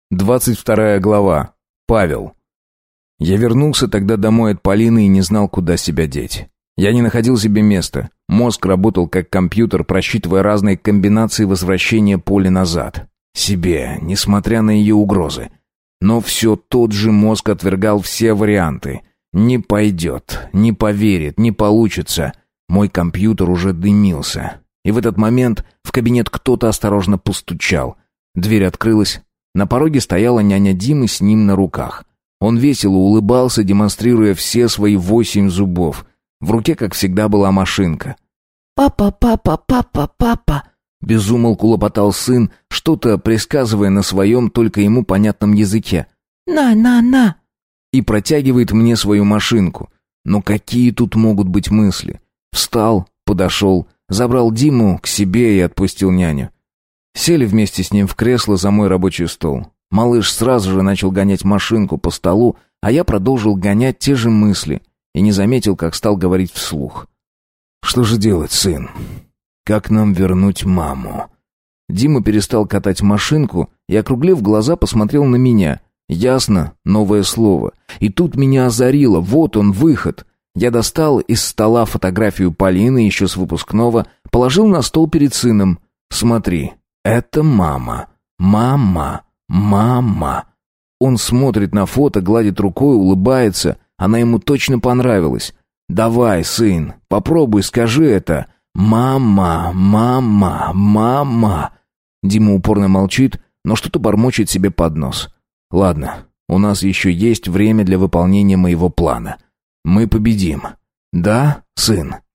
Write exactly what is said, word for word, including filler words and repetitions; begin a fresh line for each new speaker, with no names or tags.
Двадцать вторая глава. Павел. Я вернулся тогда домой от Полины и не знал, куда себя деть. Я не находил себе места. Мозг работал как компьютер, просчитывая разные комбинации возвращения Поли назад. Себе, несмотря на ее угрозы. Но все тот же мозг отвергал все варианты. Не пойдет, не поверит, не получится. Мой компьютер уже дымился. И в этот момент в кабинет кто-то осторожно постучал. Дверь открылась. На пороге стояла няня Димы с ним на руках. Он весело улыбался, демонстрируя все свои восемь зубов. В руке, как всегда, была машинка.
«Папа, папа, папа, папа!»
Безумолку лопотал сын, что-то присказывая на своем, только ему понятном языке.
«На, на, на!»
И протягивает мне свою машинку. Но какие тут могут быть мысли? Встал, подошел, забрал Диму к себе и отпустил няню. Сели вместе с ним в кресло за мой рабочий стол. Малыш сразу же начал гонять машинку по столу, а я продолжил гонять те же мысли и не заметил, как стал говорить вслух. «Что же делать, сын? Как нам вернуть маму?» Дима перестал катать машинку и, округлив глаза, посмотрел на меня. Ясно, новое слово. И тут меня озарило, вот он, выход. Я достал из стола фотографию Полины, еще с выпускного, положил на стол перед сыном. «Смотри, это мама. Мама. Мама». Он смотрит на фото, гладит рукой, улыбается. Она ему точно понравилась. «Давай, сын, попробуй, скажи это. Мама, мама, мама». Дима упорно молчит, но что-то бормочет себе под нос. «Ладно, у нас еще есть время для выполнения моего плана. Мы победим. Да, сын?»